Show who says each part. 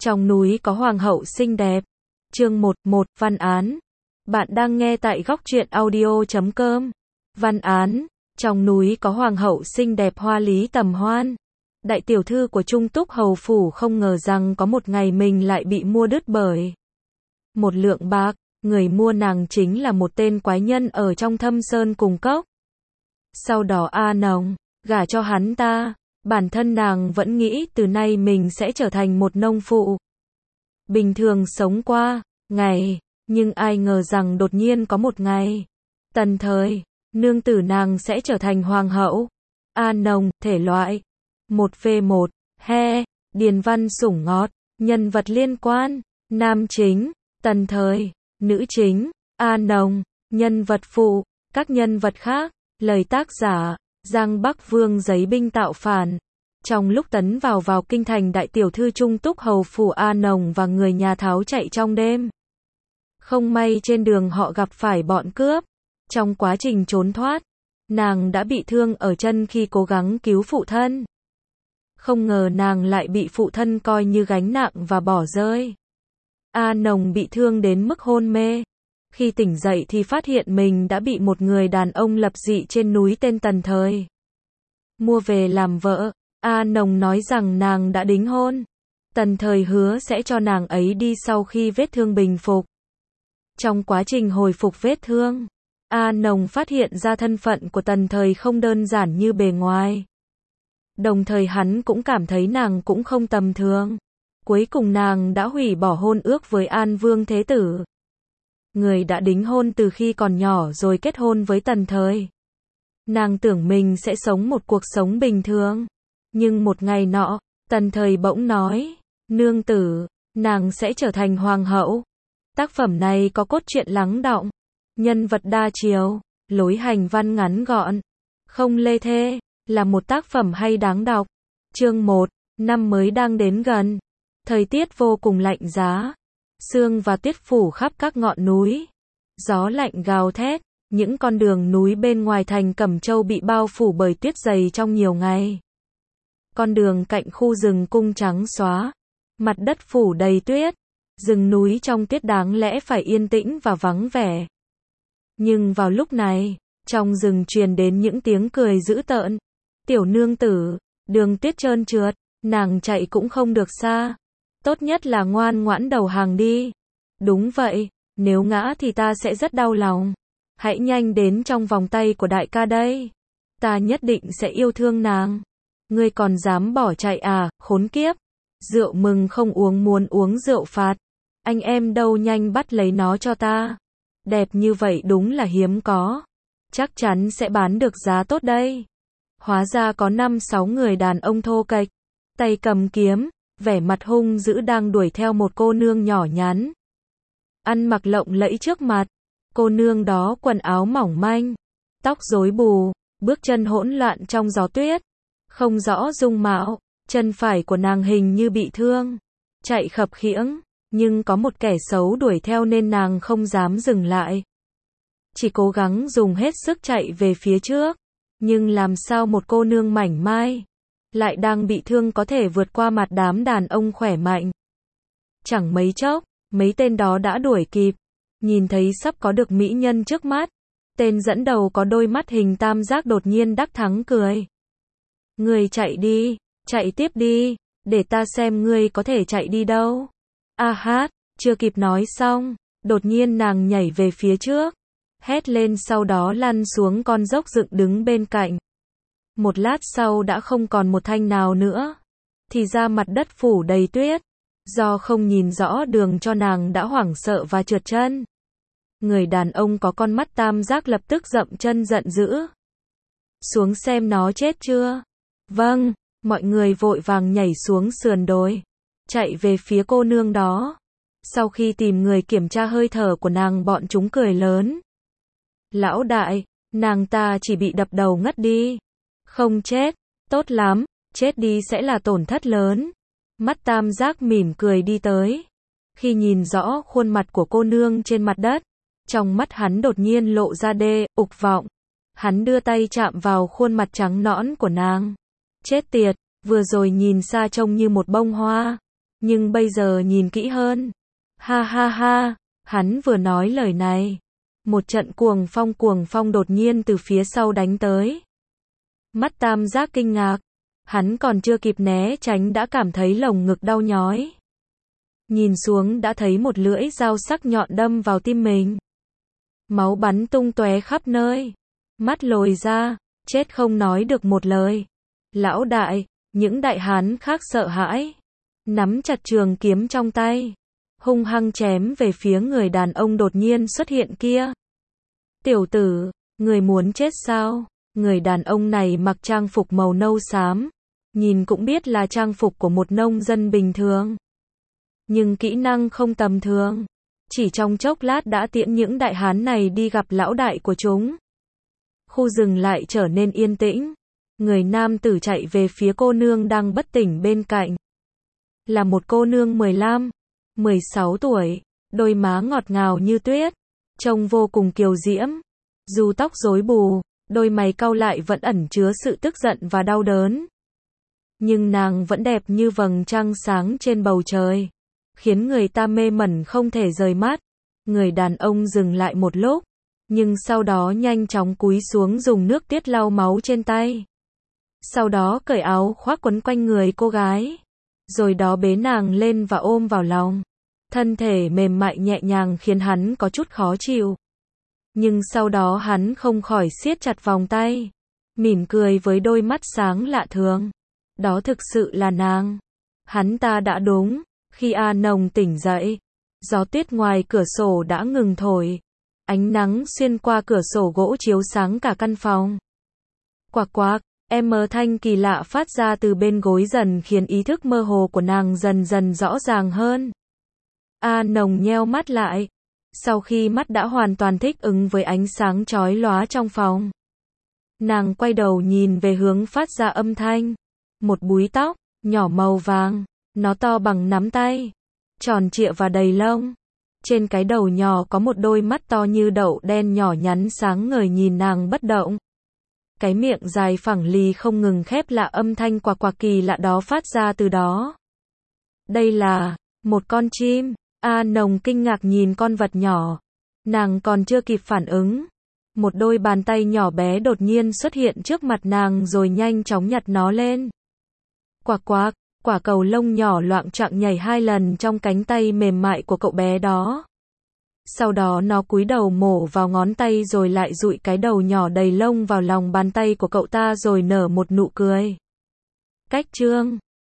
Speaker 1: Trong núi có hoàng hậu xinh đẹp. Chương 1, văn án. Bạn đang nghe tại góc truyện audio.com. Văn án. Trong núi có hoàng hậu xinh đẹp hoa lý tầm hoan. Đại tiểu thư của Trung Túc hầu phủ không ngờ rằng có một ngày mình lại bị mua đứt bởi một lượng bạc. Người mua nàng chính là một tên quái nhân ở trong Thâm Sơn Cùng Cốc. Sau đó A Nồng gả cho hắn ta. Bản thân nàng vẫn nghĩ từ nay mình sẽ trở thành một nông phụ bình thường sống qua ngày, nhưng ai ngờ rằng đột nhiên có một ngày, Tần Thời, nương tử nàng sẽ trở thành hoàng hậu. A Nồng, thể loại 1v1, Điền văn sủng ngọt, nhân vật liên quan, nam chính, Tần Thời, nữ chính, A Nồng, nhân vật phụ, các nhân vật khác, lời tác giả, Giang Bắc Vương giấy binh tạo phản. Trong lúc tấn vào kinh thành, đại tiểu thư Trung Túc hầu phủ A Nồng và người nhà tháo chạy trong đêm. Không may trên đường họ gặp phải bọn cướp. Trong quá trình trốn thoát, nàng đã bị thương ở chân khi cố gắng cứu phụ thân. Không ngờ nàng lại bị phụ thân coi như gánh nặng và bỏ rơi. A Nồng bị thương đến mức hôn mê. Khi tỉnh dậy thì phát hiện mình đã bị một người đàn ông lập dị trên núi tên Tần Thời mua về làm vợ. A Nồng nói rằng nàng đã đính hôn. Tần Thời hứa sẽ cho nàng ấy đi sau khi vết thương bình phục. Trong quá trình hồi phục vết thương, A Nồng phát hiện ra thân phận của Tần Thời không đơn giản như bề ngoài. Đồng thời hắn cũng cảm thấy nàng cũng không tầm thường. Cuối cùng nàng đã hủy bỏ hôn ước với An Vương Thế Tử, người đã đính hôn từ khi còn nhỏ, rồi kết hôn với Tần Thời. Nàng tưởng mình sẽ sống một cuộc sống bình thường. Nhưng một ngày nọ, Tần Thời bỗng nói, nương tử, nàng sẽ trở thành hoàng hậu. Tác phẩm này có cốt truyện lắng đọng, nhân vật đa chiều, lối hành văn ngắn gọn, không lê thê, là một tác phẩm hay đáng đọc. Chương 1, năm mới đang đến gần. Thời tiết vô cùng lạnh giá. Sương và tuyết phủ khắp các ngọn núi. Gió lạnh gào thét, những con đường núi bên ngoài thành Cẩm Châu bị bao phủ bởi tuyết dày trong nhiều ngày. Con đường cạnh khu rừng cung trắng xóa, mặt đất phủ đầy tuyết. Rừng núi trong tuyết đáng lẽ phải yên tĩnh và vắng vẻ. Nhưng vào lúc này, trong rừng truyền đến những tiếng cười dữ tợn. Tiểu nương tử, đường tuyết trơn trượt, nàng chạy cũng không được xa. Tốt nhất là ngoan ngoãn đầu hàng đi. Đúng vậy, nếu ngã thì ta sẽ rất đau lòng. Hãy nhanh đến trong vòng tay của đại ca đây. Ta nhất định sẽ yêu thương nàng. Ngươi còn dám bỏ chạy à, khốn kiếp. Rượu mừng không uống muốn uống rượu phạt. Anh em đâu, nhanh bắt lấy nó cho ta. Đẹp như vậy đúng là hiếm có. Chắc chắn sẽ bán được giá tốt đây. Hóa ra có 5-6 người đàn ông thô kệch, tay cầm kiếm, vẻ mặt hung dữ đang đuổi theo một cô nương nhỏ nhắn, ăn mặc lộng lẫy trước mặt. Cô nương đó quần áo mỏng manh, tóc rối bù, bước chân hỗn loạn trong gió tuyết, không rõ dung mạo. Chân phải của nàng hình như bị thương, chạy khập khiễng, nhưng có một kẻ xấu đuổi theo nên nàng không dám dừng lại, chỉ cố gắng dùng hết sức chạy về phía trước. Nhưng làm sao một cô nương mảnh mai lại đang bị thương có thể vượt qua mặt đám đàn ông khỏe mạnh. Chẳng mấy chốc, mấy tên đó đã đuổi kịp. Nhìn thấy sắp có được mỹ nhân trước mắt, tên dẫn đầu có đôi mắt hình tam giác đột nhiên đắc thắng cười. Ngươi chạy đi, chạy tiếp đi, để ta xem ngươi có thể chạy đi đâu. A hát, chưa kịp nói xong, đột nhiên nàng nhảy về phía trước, hét lên, sau đó lăn xuống con dốc dựng đứng bên cạnh. Một lát sau đã không còn một thanh nào nữa. Thì ra mặt đất phủ đầy tuyết. Do không nhìn rõ đường cho nàng đã hoảng sợ và trượt chân. Người đàn ông có con mắt tam giác lập tức dậm chân giận dữ. Xuống xem nó chết chưa? Vâng, mọi người vội vàng nhảy xuống sườn đồi, chạy về phía cô nương đó. Sau khi tìm người kiểm tra hơi thở của nàng, bọn chúng cười lớn. Lão đại, nàng ta chỉ bị đập đầu ngất đi. Không chết, tốt lắm, chết đi sẽ là tổn thất lớn. Mắt tam giác mỉm cười đi tới. Khi nhìn rõ khuôn mặt của cô nương trên mặt đất, trong mắt hắn đột nhiên lộ ra ục vọng. Hắn đưa tay chạm vào khuôn mặt trắng nõn của nàng. Chết tiệt, vừa rồi nhìn xa trông như một bông hoa, Nhưng bây giờ nhìn kỹ hơn. Ha ha ha, hắn vừa nói lời này. Một trận cuồng phong đột nhiên từ phía sau đánh tới. Mắt Tam Giác kinh ngạc. Hắn còn chưa kịp né tránh đã cảm thấy lồng ngực đau nhói. Nhìn xuống đã thấy một lưỡi dao sắc nhọn đâm vào tim mình. Máu bắn tung tóe khắp nơi. Mắt lồi ra, chết không nói được một lời. Lão đại, những đại hán khác sợ hãi. Nắm chặt trường kiếm trong tay. Hung hăng chém về phía người đàn ông đột nhiên xuất hiện kia. Tiểu tử, người muốn chết sao? Người đàn ông này mặc trang phục màu nâu xám. Nhìn cũng biết là trang phục của một nông dân bình thường. Nhưng kỹ năng không tầm thường. Chỉ trong chốc lát đã tiễn những đại hán này đi gặp lão đại của chúng. Khu rừng lại trở nên yên tĩnh. Người nam tử chạy về phía cô nương đang bất tỉnh bên cạnh. Là một cô nương 15, 16 tuổi, đôi má ngọt ngào như tuyết, trông vô cùng kiều diễm. Dù tóc rối bù, đôi mày cau lại vẫn ẩn chứa sự tức giận và đau đớn. Nhưng nàng vẫn đẹp như vầng trăng sáng trên bầu trời, khiến người ta mê mẩn không thể rời mắt. Người đàn ông dừng lại một lúc, nhưng sau đó nhanh chóng cúi xuống dùng nước tiết lau máu trên tay. Sau đó cởi áo khoác quấn quanh người cô gái, rồi đó bế nàng lên và ôm vào lòng. Thân thể mềm mại nhẹ nhàng khiến hắn có chút khó chịu. Nhưng sau đó hắn không khỏi siết chặt vòng tay, mỉm cười với đôi mắt sáng lạ thường. Đó thực sự là nàng. Hắn ta đã đúng. Khi A Nồng tỉnh dậy, gió tuyết ngoài cửa sổ đã ngừng thổi. Ánh nắng xuyên qua cửa sổ gỗ chiếu sáng cả căn phòng. Quạc quạc, âm thanh kỳ lạ phát ra từ bên gối dần khiến ý thức mơ hồ của nàng dần dần rõ ràng hơn. A Nồng nheo mắt lại. Sau khi mắt đã hoàn toàn thích ứng với ánh sáng chói lóa trong phòng, nàng quay đầu nhìn về hướng phát ra âm thanh. Một búi tóc, nhỏ màu vàng, nó to bằng nắm tay, tròn trịa và đầy lông. Trên cái đầu nhỏ có một đôi mắt to như đậu đen nhỏ nhắn sáng ngời nhìn nàng bất động. Cái miệng dài phẳng lì không ngừng khép lạ âm thanh quạc quạc kỳ lạ đó phát ra từ đó. Đây là một con chim. A Nồng kinh ngạc nhìn con vật nhỏ. Nàng còn chưa kịp phản ứng. Một đôi bàn tay nhỏ bé đột nhiên xuất hiện trước mặt nàng rồi nhanh chóng nhặt nó lên. Quạc quạc, quả cầu lông nhỏ loạng choạng nhảy 2 lần trong cánh tay mềm mại của cậu bé đó. Sau đó nó cúi đầu mổ vào ngón tay rồi lại dụi cái đầu nhỏ đầy lông vào lòng bàn tay của cậu ta rồi nở một nụ cười. Cách chương